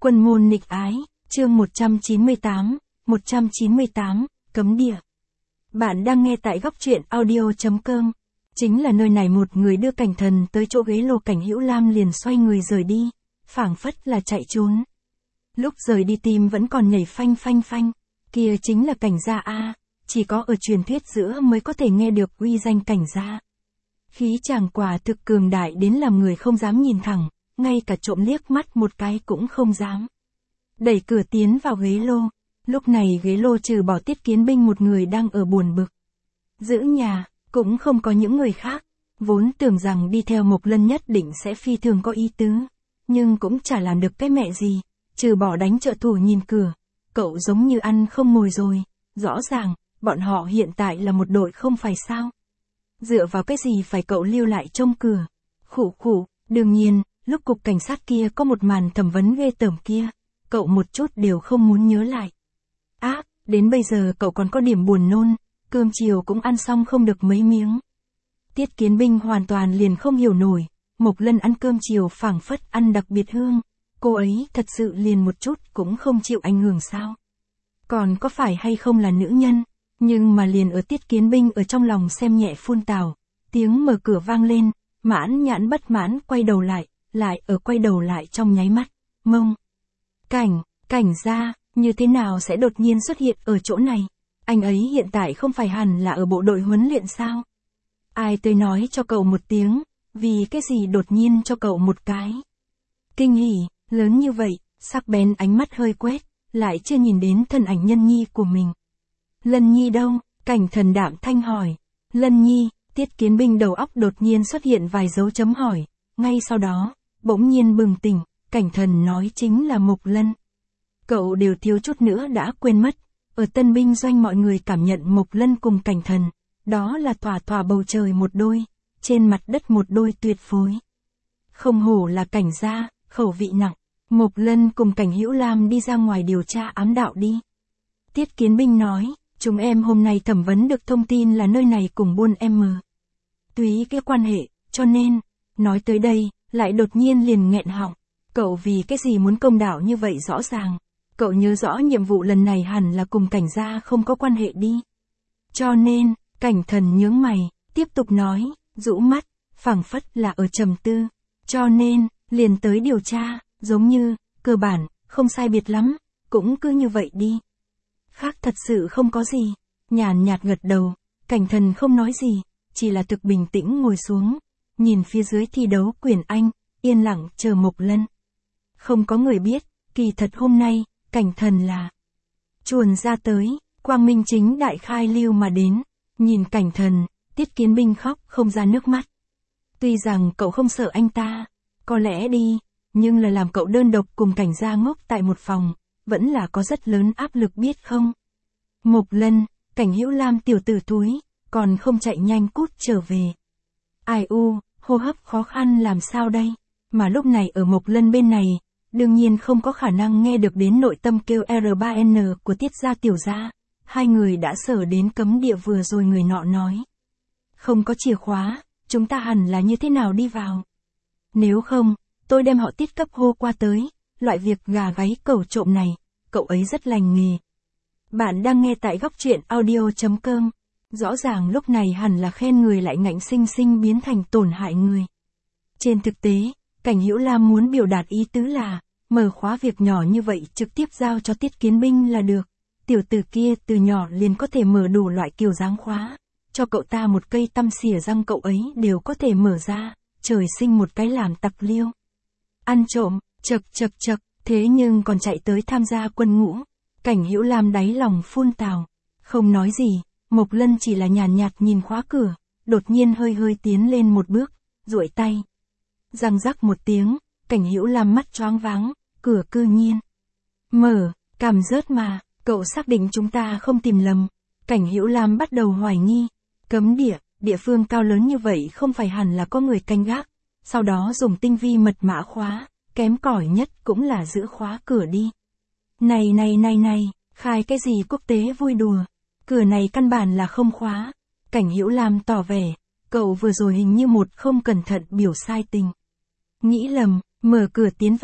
Quân môn nghịch ái, chương 198, cấm địa. Bạn đang nghe tại góc truyện audio.com. Chính là nơi này một người đưa Cảnh Thần tới chỗ ghế lô, Cảnh Hữu Lam liền xoay người rời đi, phảng phất là chạy trốn. Lúc rời đi tim vẫn còn nhảy phanh phanh phanh, kia chính là Cảnh gia a, chỉ có ở truyền thuyết giữa mới có thể nghe được uy danh Cảnh gia. Khí chàng quả thực cường đại đến làm người không dám nhìn thẳng, ngay cả trộm liếc mắt một cái cũng không dám. Đẩy cửa tiến vào ghế lô, lúc này ghế lô trừ bỏ Tiết Kiến Binh một người đang ở buồn bực. Giữ nhà, cũng không có những người khác, vốn tưởng rằng đi theo Mộc Lân nhất định sẽ phi thường có ý tứ, nhưng cũng chả làm được cái mẹ gì, trừ bỏ đánh trợ thủ nhìn cửa, cậu giống như ăn không ngồi rồi, rõ ràng, bọn họ hiện tại là một đội không phải sao. Dựa vào cái gì phải cậu lưu lại trông cửa? Khụ khụ, đương nhiên, lúc cục cảnh sát kia có một màn thẩm vấn ghê tởm kia, cậu một chút đều không muốn nhớ lại. Đến bây giờ cậu còn có điểm buồn nôn, cơm chiều cũng ăn xong không được mấy miếng. Tiết Kiến Binh hoàn toàn liền không hiểu nổi, Mộc Lân ăn cơm chiều phảng phất ăn đặc biệt hương, cô ấy thật sự liền một chút cũng không chịu ảnh hưởng sao? Còn có phải hay không là nữ nhân? Nhưng mà liền ở Tiết Kiến Binh ở trong lòng xem nhẹ phun tào, tiếng mở cửa vang lên, Mãn Nhãn bất mãn quay đầu lại quay đầu lại trong nháy mắt, mông. Cảnh gia, như thế nào sẽ đột nhiên xuất hiện ở chỗ này? Anh ấy hiện tại không phải hẳn là ở bộ đội huấn luyện sao? Ai tới nói cho cậu một tiếng, vì cái gì đột nhiên cho cậu một cái? Kinh hỉ, lớn như vậy, sắc bén ánh mắt hơi quét, lại chưa nhìn đến thân ảnh Nhân Nhi của mình. Lân Nhi đâu? Cảnh Thần đạm thanh hỏi. Lân Nhi, Tiết Kiến Binh đầu óc đột nhiên xuất hiện vài dấu chấm hỏi, ngay sau đó, bỗng nhiên bừng tỉnh, Cảnh Thần nói chính là Mộc Lân. Cậu đều thiếu chút nữa đã quên mất, ở tân binh doanh mọi người cảm nhận Mộc Lân cùng Cảnh Thần, đó là thỏa bầu trời một đôi, trên mặt đất một đôi tuyệt phối. Không hổ là Cảnh gia, khẩu vị nặng, Mộc Lân cùng Cảnh Hữu Lam đi ra ngoài điều tra ám đạo đi. Tiết Kiến Binh nói, chúng em hôm nay thẩm vấn được thông tin là nơi này cùng buôn túy cái quan hệ, cho nên, nói tới đây, lại đột nhiên liền nghẹn họng. Cậu vì cái gì muốn công đạo như vậy rõ ràng? Cậu nhớ rõ nhiệm vụ lần này hẳn là cùng Cảnh gia không có quan hệ đi. Cho nên, Cảnh Thần nhướng mày, tiếp tục nói, rũ mắt, phảng phất là ở trầm tư. Cho nên, liền tới điều tra, giống như, cơ bản, không sai biệt lắm, cũng cứ như vậy đi. Khác thật sự không có gì. Nhàn nhạt gật đầu, Cảnh Thần không nói gì, chỉ là thực bình tĩnh ngồi xuống, nhìn phía dưới thi đấu quyển Anh, yên lặng chờ Mộc Lân. Không có người biết, kỳ thật hôm nay, Cảnh Thần là chuồn ra tới, quang minh chính đại khai lưu mà đến, nhìn Cảnh Thần, Tiết Kiến Binh khóc không ra nước mắt. Tuy rằng cậu không sợ anh ta, có lẽ đi, nhưng là làm cậu đơn độc cùng Cảnh gia ngốc tại một phòng, vẫn là có rất lớn áp lực biết không? Mộc Lân, Cảnh Hữu Lam tiểu tử thúi, còn không chạy nhanh cút trở về. Ai u, hô hấp khó khăn làm sao đây? Mà lúc này ở Mộc Lân bên này, đương nhiên không có khả năng nghe được đến nội tâm kêu R3N của Tiết gia tiểu gia. Hai người đã sở đến cấm địa vừa rồi người nọ nói. Không có chìa khóa, chúng ta hẳn là như thế nào đi vào? Nếu không, tôi đem họ Tiết cấp hô qua tới, loại việc gà gáy cẩu trộm này, cậu ấy rất lành nghề. Bạn đang nghe tại góc truyện audio.com. Rõ ràng lúc này hẳn là khen người lại ngạnh sinh sinh biến thành tổn hại người. Trên thực tế, Cảnh Hữu Lam muốn biểu đạt ý tứ là, mở khóa việc nhỏ như vậy trực tiếp giao cho Tiết Kiến Binh là được. Tiểu tử kia từ nhỏ liền có thể mở đủ loại kiểu dáng khóa, cho cậu ta một cây tăm xỉa răng cậu ấy đều có thể mở ra, trời sinh một cái làm tặc liêu. Ăn trộm, chật, thế nhưng còn chạy tới tham gia quân ngũ. Cảnh Hữu Lam đáy lòng phun tào, không nói gì, Mộc Lân chỉ là nhàn nhạt nhìn khóa cửa, đột nhiên hơi tiến lên một bước, duỗi tay. Răng rắc một tiếng, Cảnh Hữu Lam mắt choáng váng, cửa cư nhiên mở, cảm rớt mà, cậu xác định chúng ta không tìm lầm. Cảnh Hữu Lam bắt đầu hoài nghi, cấm địa phương cao lớn như vậy không phải hẳn là có người canh gác, sau đó dùng tinh vi mật mã khóa, kém cỏi nhất cũng là giữ khóa cửa đi. Này, khai cái gì quốc tế vui đùa, cửa này căn bản là không khóa. Cảnh Hữu Lam tỏ vẻ, cậu vừa rồi hình như một không cẩn thận biểu sai tình. Nghĩ lầm, mở cửa tiến vào,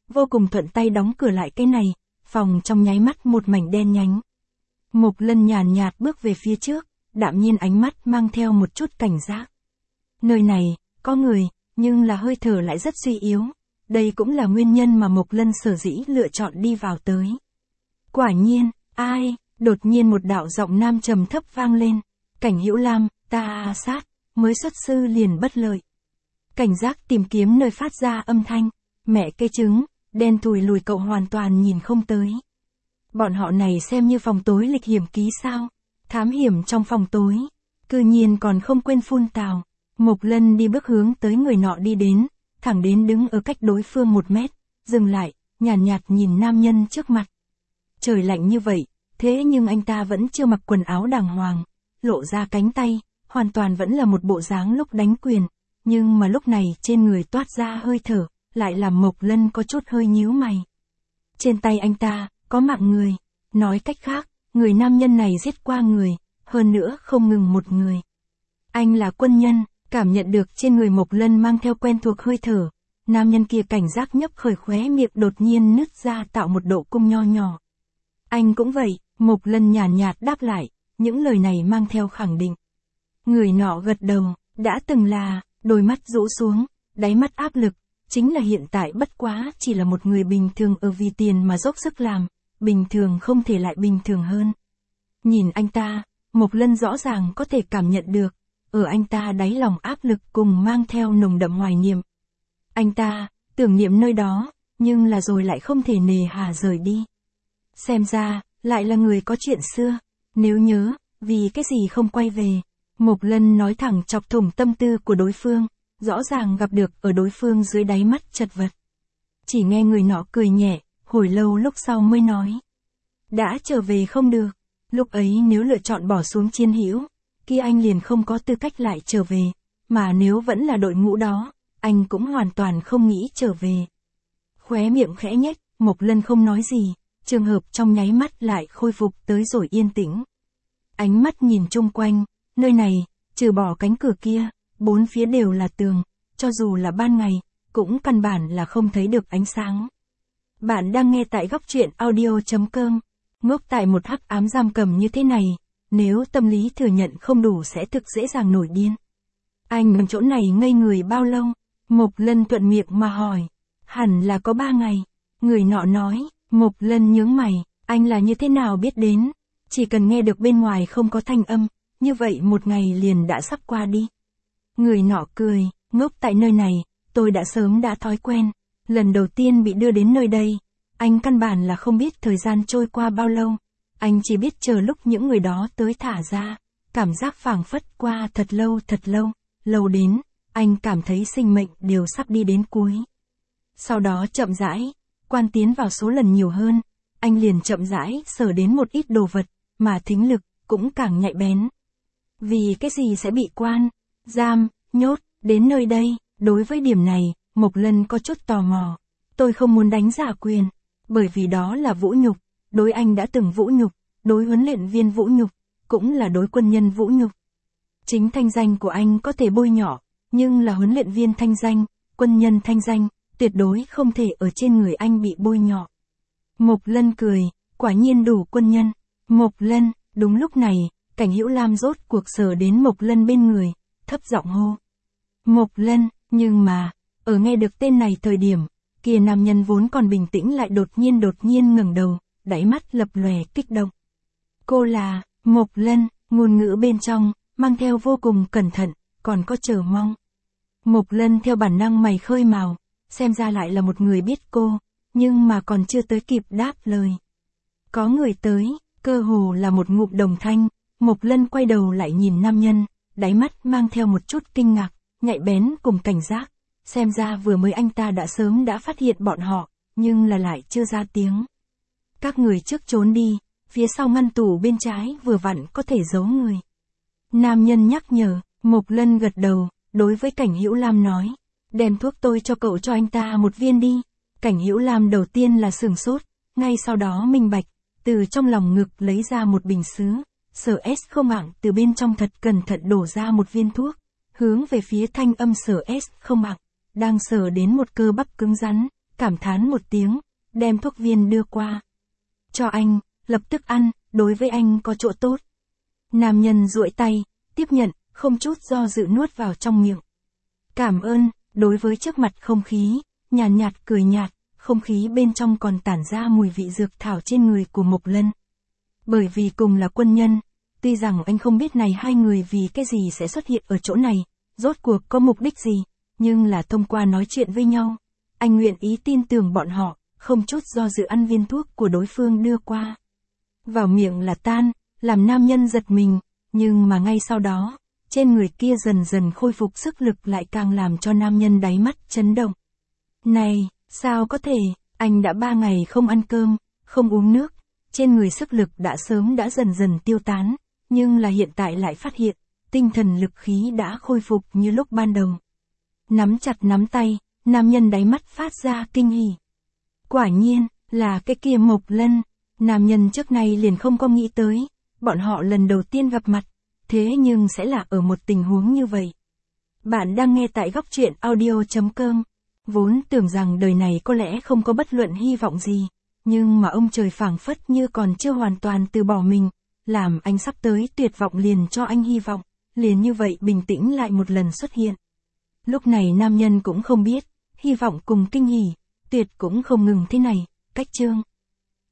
vô cùng thuận tay đóng cửa lại cái này, phòng trong nháy mắt một mảnh đen nhánh. Mộc Lân nhàn nhạt bước về phía trước, đạm nhiên ánh mắt mang theo một chút cảnh giác. Nơi này, có người, nhưng là hơi thở lại rất suy yếu. Đây cũng là nguyên nhân mà Mộc Lân sở dĩ lựa chọn đi vào tới. Quả nhiên, ai, đột nhiên một đạo giọng nam trầm thấp vang lên. Cảnh Hữu Lam, ta sát, mới xuất sư liền bất lợi. Cảnh giác tìm kiếm nơi phát ra âm thanh. Mẹ cây trứng, đen thùi lùi cậu hoàn toàn nhìn không tới. Bọn họ này xem như phòng tối lịch hiểm ký sao. Thám hiểm trong phòng tối. Cư nhiên còn không quên phun tào. Mộc Lân đi bước hướng tới người nọ đi đến. Thẳng đến đứng ở cách đối phương 1 mét. Dừng lại, nhàn nhạt nhìn nam nhân trước mặt. Trời lạnh như vậy, thế nhưng anh ta vẫn chưa mặc quần áo đàng hoàng. Lộ ra cánh tay, hoàn toàn vẫn là một bộ dáng lúc đánh quyền. Nhưng mà lúc này trên người toát ra hơi thở, lại làm Mộc Lân có chút hơi nhíu mày. Trên tay anh ta, có mạng người. Nói cách khác, người nam nhân này giết qua người, hơn nữa không ngừng một người. Anh là quân nhân, cảm nhận được trên người Mộc Lân mang theo quen thuộc hơi thở. Nam nhân kia cảnh giác nhấp khởi khóe miệng đột nhiên nứt ra tạo một độ cung nho nhỏ. Anh cũng vậy, Mộc Lân nhàn nhạt đáp lại, những lời này mang theo khẳng định. Người nọ gật đầu, đã từng là, đôi mắt rũ xuống, đáy mắt áp lực, chính là hiện tại bất quá chỉ là một người bình thường ở vì tiền mà dốc sức làm, bình thường không thể lại bình thường hơn. Nhìn anh ta, Mộc Lân rõ ràng có thể cảm nhận được, ở anh ta đáy lòng áp lực cùng mang theo nồng đậm hoài niệm. Anh ta, tưởng niệm nơi đó, nhưng là rồi lại không thể nề hà rời đi. Xem ra, lại là người có chuyện xưa, nếu nhớ, vì cái gì không quay về. Mộc Lân nói thẳng chọc thủng tâm tư của đối phương, rõ ràng gặp được ở đối phương dưới đáy mắt chật vật. Chỉ nghe người nọ cười nhẹ, hồi lâu lúc sau mới nói. Đã trở về không được, lúc ấy nếu lựa chọn bỏ xuống chiến hữu, kia anh liền không có tư cách lại trở về, mà nếu vẫn là đội ngũ đó, anh cũng hoàn toàn không nghĩ trở về. Khóe miệng khẽ nhếch, Mộc Lân không nói gì, trường hợp trong nháy mắt lại khôi phục tới rồi yên tĩnh. Ánh mắt nhìn chung quanh, nơi này, trừ bỏ cánh cửa kia, 4 phía đều là tường, cho dù là ban ngày, cũng căn bản là không thấy được ánh sáng. Bạn đang nghe tại góc truyện audio.com, ngốc tại một hắc ám giam cầm như thế này, nếu tâm lý thừa nhận không đủ sẽ thực dễ dàng nổi điên. Anh ở chỗ này ngây người bao lâu? Mộc Lân thuận miệng mà hỏi. Hẳn là có 3 ngày. Người nọ nói. Mộc Lân nhướng mày, anh là như thế nào biết đến? Chỉ cần nghe được bên ngoài không có thanh âm, như vậy 1 ngày liền đã sắp qua đi. Người nọ cười, ngốc tại nơi này, tôi đã sớm đã thói quen. Lần đầu tiên bị đưa đến nơi đây, anh căn bản là không biết thời gian trôi qua bao lâu. Anh chỉ biết chờ lúc những người đó tới thả ra, cảm giác phảng phất qua thật lâu, lâu đến, anh cảm thấy sinh mệnh đều sắp đi đến cuối. Sau đó chậm rãi, quan tiến vào số lần nhiều hơn, anh liền chậm rãi sờ đến một ít đồ vật, mà thính lực cũng càng nhạy bén. Vì cái gì sẽ bị quan, giam, nhốt, đến nơi đây, đối với điểm này, Mộc Lân có chút tò mò. Tôi không muốn đánh giả quyền, bởi vì đó là vũ nhục, đối anh đã từng vũ nhục, đối huấn luyện viên vũ nhục, cũng là đối quân nhân vũ nhục. Chính thanh danh của anh có thể bôi nhọ, nhưng là huấn luyện viên thanh danh, quân nhân thanh danh, tuyệt đối không thể ở trên người anh bị bôi nhọ. Mộc Lân cười, quả nhiên đủ quân nhân. Mộc Lân, đúng lúc này, Cảnh Hữu Lam rốt cuộc sờ đến Mộc Lân bên người, thấp giọng hô. Mộc Lân, nhưng mà, ở nghe được tên này thời điểm, kia nam nhân vốn còn bình tĩnh lại đột nhiên ngẩng đầu, đáy mắt lập lòe kích động. Cô là, Mộc Lân, ngôn ngữ bên trong, mang theo vô cùng cẩn thận, còn có chờ mong. Mộc Lân theo bản năng mày khơi mào, xem ra lại là một người biết cô, nhưng mà còn chưa tới kịp đáp lời. Có người tới, cơ hồ là một ngụm đồng thanh, Mộc Lân quay đầu lại nhìn nam nhân, đáy mắt mang theo một chút kinh ngạc, nhạy bén cùng cảnh giác, xem ra vừa mới anh ta đã sớm đã phát hiện bọn họ, nhưng là lại chưa ra tiếng. Các người trước trốn đi, phía sau ngăn tủ bên trái vừa vặn có thể giấu người. Nam nhân nhắc nhở, Mộc Lân gật đầu, đối với Cảnh Hữu Lam nói, đem thuốc tôi cho cậu cho anh ta 1 viên đi. Cảnh Hữu Lam đầu tiên là sửng sốt, ngay sau đó minh bạch, từ trong lòng ngực lấy ra một bình sứ, Sở S không ảng từ bên trong thật cẩn thận đổ ra 1 viên thuốc, hướng về phía thanh âm Sở S không ảng, đang sờ đến một cơ bắp cứng rắn, cảm thán một tiếng, đem thuốc viên đưa qua. Cho anh, lập tức ăn, đối với anh có chỗ tốt. Nam nhân duỗi tay, tiếp nhận, không chút do dự nuốt vào trong miệng. Cảm ơn, đối với trước mặt không khí, nhàn nhạt cười nhạt, không khí bên trong còn tản ra mùi vị dược thảo trên người của Mộc Lân. Bởi vì cùng là quân nhân, tuy rằng anh không biết này hai người vì cái gì sẽ xuất hiện ở chỗ này, rốt cuộc có mục đích gì, nhưng là thông qua nói chuyện với nhau, anh nguyện ý tin tưởng bọn họ, không chút do dự ăn viên thuốc của đối phương đưa qua. Vào miệng là tan, làm nam nhân giật mình, nhưng mà ngay sau đó, trên người kia dần dần khôi phục sức lực lại càng làm cho nam nhân đáy mắt chấn động. Này, sao có thể, anh đã 3 ngày không ăn cơm, không uống nước, trên người sức lực đã sớm đã dần dần tiêu tán, nhưng là hiện tại lại phát hiện, tinh thần lực khí đã khôi phục như lúc ban đầu. Nắm chặt nắm tay, nam nhân đáy mắt phát ra kinh hỉ. Quả nhiên, là cái kia Mộc Lân, nam nhân trước nay liền không có nghĩ tới, bọn họ lần đầu tiên gặp mặt, thế nhưng sẽ là ở một tình huống như vậy. Bạn đang nghe tại góc truyện audio.com. Vốn tưởng rằng đời này có lẽ không có bất luận hy vọng gì, nhưng mà ông trời phảng phất như còn chưa hoàn toàn từ bỏ mình, làm anh sắp tới tuyệt vọng liền cho anh hy vọng, liền như vậy bình tĩnh lại một lần xuất hiện. Lúc này nam nhân cũng không biết, hy vọng cùng kinh hỉ, tuyệt cũng không ngừng thế này, cách chương.